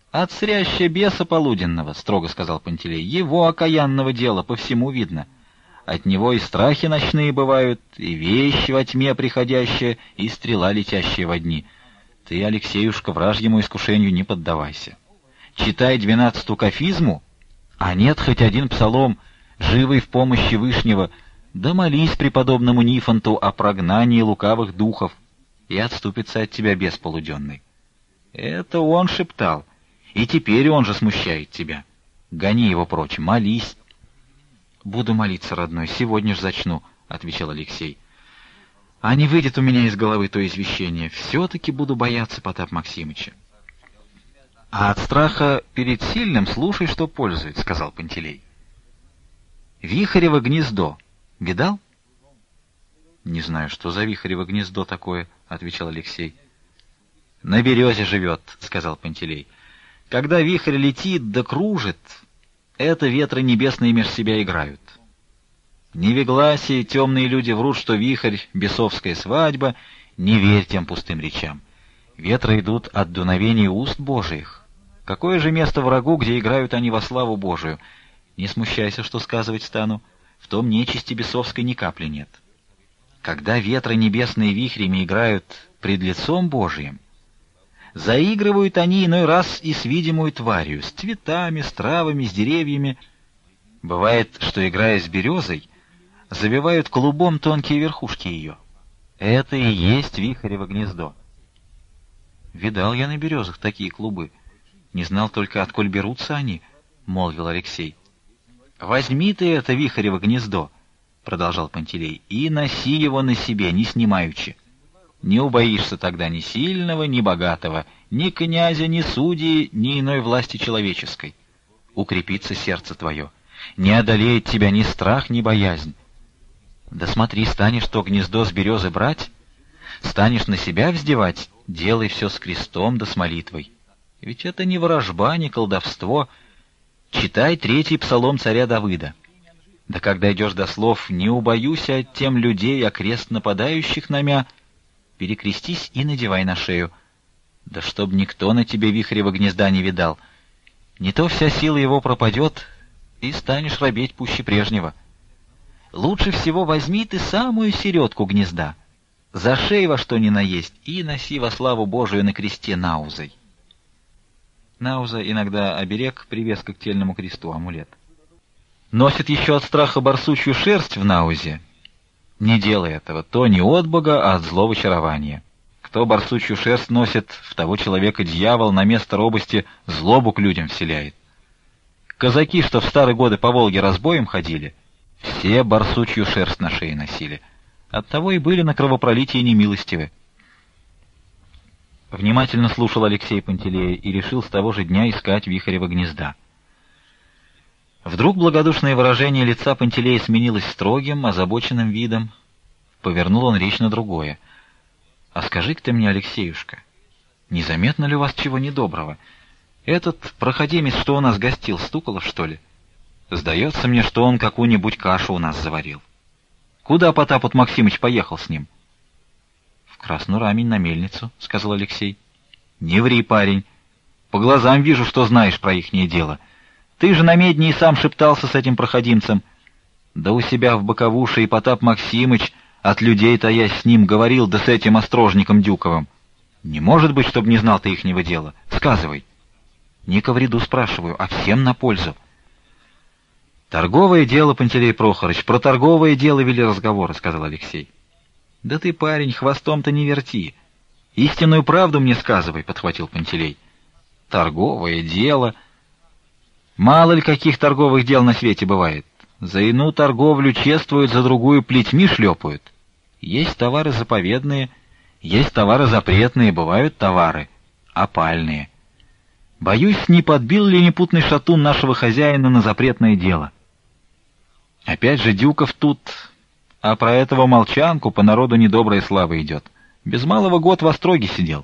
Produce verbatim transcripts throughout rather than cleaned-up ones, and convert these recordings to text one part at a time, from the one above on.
От сряща беса полуденного, — строго сказал Пантелей, — его окаянного дела по всему видно. От него и страхи ночные бывают, и вещи во тьме приходящие, и стрела летящая во дни. Ты, Алексеюшка, вражьему искушению не поддавайся. Читай двенадцатую кафизму, а нет хоть один псалом, живый в помощи Вышнего, да молись преподобному Нифонту о прогнании лукавых духов, и отступится от тебя бес полуденный. Это он шептал, и теперь он же смущает тебя. Гони его прочь, молись. — Буду молиться, родной, сегодня ж зачну, — отвечал Алексей. — А не выйдет у меня из головы то извещение, все-таки буду бояться Потапа Максимыча. — А от страха перед сильным слушай, что пользует, — сказал Пантелей. — Вихарево гнездо видал? — Не знаю, что за вихарево гнездо такое, — отвечал Алексей. — На березе живет, — сказал Пантелей. — Когда вихрь летит да кружит, это ветры небесные меж себя играют. Невегласи, темные люди врут, что вихрь — бесовская свадьба, не верь тем пустым речам. Ветры идут от дуновений уст Божиих. Какое же место врагу, где играют они во славу Божию? Не смущайся, что сказывать стану, в том нечисти бесовской ни капли нет. Когда ветры небесные вихрями играют пред лицом Божиим, заигрывают они иной раз и с видимую тварью, с цветами, с травами, с деревьями. Бывает, что, играя с березой, завивают клубом тонкие верхушки ее. Это и есть вихарево гнездо. Видал я на березах такие клубы. Не знал только, отколь берутся они, — молвил Алексей. — Возьми ты это вихарево гнездо, — продолжал Пантелей, — и носи его на себе, не снимаючи. Не убоишься тогда ни сильного, ни богатого, ни князя, ни судьи, ни иной власти человеческой. Укрепится сердце твое, не одолеет тебя ни страх, ни боязнь. Да смотри, станешь то гнездо с березы брать, станешь на себя вздевать, делай все с крестом да с молитвой. Ведь это не ворожба, не колдовство. Читай третий псалом царя Давыда. Да когда идешь до слов «не убоюся от тем людей, а крест нападающих на мя», перекрестись и надевай на шею. Да чтоб никто на тебе вихрево гнезда не видал. Не то вся сила его пропадет, и станешь робеть пуще прежнего. Лучше всего возьми ты самую середку гнезда, зашей во что ни наесть, и носи во славу Божию на кресте наузой. Науза иногда оберег, привеска к тельному кресту, амулет. Носит еще от страха барсучью шерсть в наузе. Не делай этого, то не от Бога, а от злого чарования. Кто барсучью шерсть носит, в того человека дьявол на место робости злобу к людям вселяет. Казаки, что в старые годы по Волге разбоем ходили, все барсучью шерсть на шее носили. Оттого и были на кровопролитии немилостивы. Внимательно слушал Алексей Пантелея и решил с того же дня искать вихарево гнезда. Вдруг благодушное выражение лица Пантелея сменилось строгим, озабоченным видом. Повернул он речь на другое. — А скажи-ка ты мне, Алексеюшка, незаметно ли у вас чего недоброго? Этот проходимец, что у нас гостил, Стуколов, что ли? Сдается мне, что он какую-нибудь кашу у нас заварил. Куда Потап Максимыч поехал с ним? — В Красную Рамень на мельницу, — сказал Алексей. — Не ври, парень. По глазам вижу, что знаешь про ихнее дело. Ты же на медне и сам шептался с этим проходимцем. Да у себя в боковуше и Потап Максимыч, от людей таясь с ним, говорил, да с этим острожником Дюковым. Не может быть, чтоб не знал ты ихнего дела. Сказывай. Не ко вреду спрашиваю, а всем на пользу. Торговое дело, Пантелей Прохорыч, про торговое дело вели разговоры, — сказал Алексей. Да ты, парень, хвостом-то не верти. Истинную правду мне сказывай, — подхватил Пантелей. Торговое дело... Мало ли каких торговых дел на свете бывает. За иную торговлю чествуют, за другую плетьми шлепают. Есть товары заповедные, есть товары запретные, бывают товары опальные. Боюсь, не подбил ли непутный шатун нашего хозяина на запретное дело. Опять же Дюков тут, а про этого молчанку по народу недобрая слава идет. Без малого год в остроге сидел.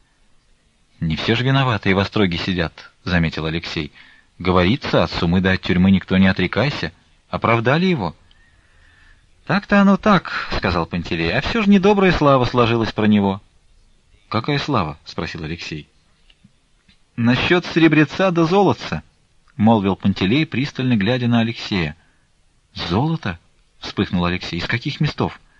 — Не все же виноватые в остроге сидят, — заметил Алексей. — Говорится, от сумы да от тюрьмы никто не отрекайся. Оправдали его? — Так-то оно так, — сказал Пантелей, — а все же недобрая слава сложилась про него. — Какая слава? — спросил Алексей. насчет серебреца да золотца, — молвил Пантелей, пристально глядя на Алексея. — Золото? — вспыхнул Алексей. — Из каких местов?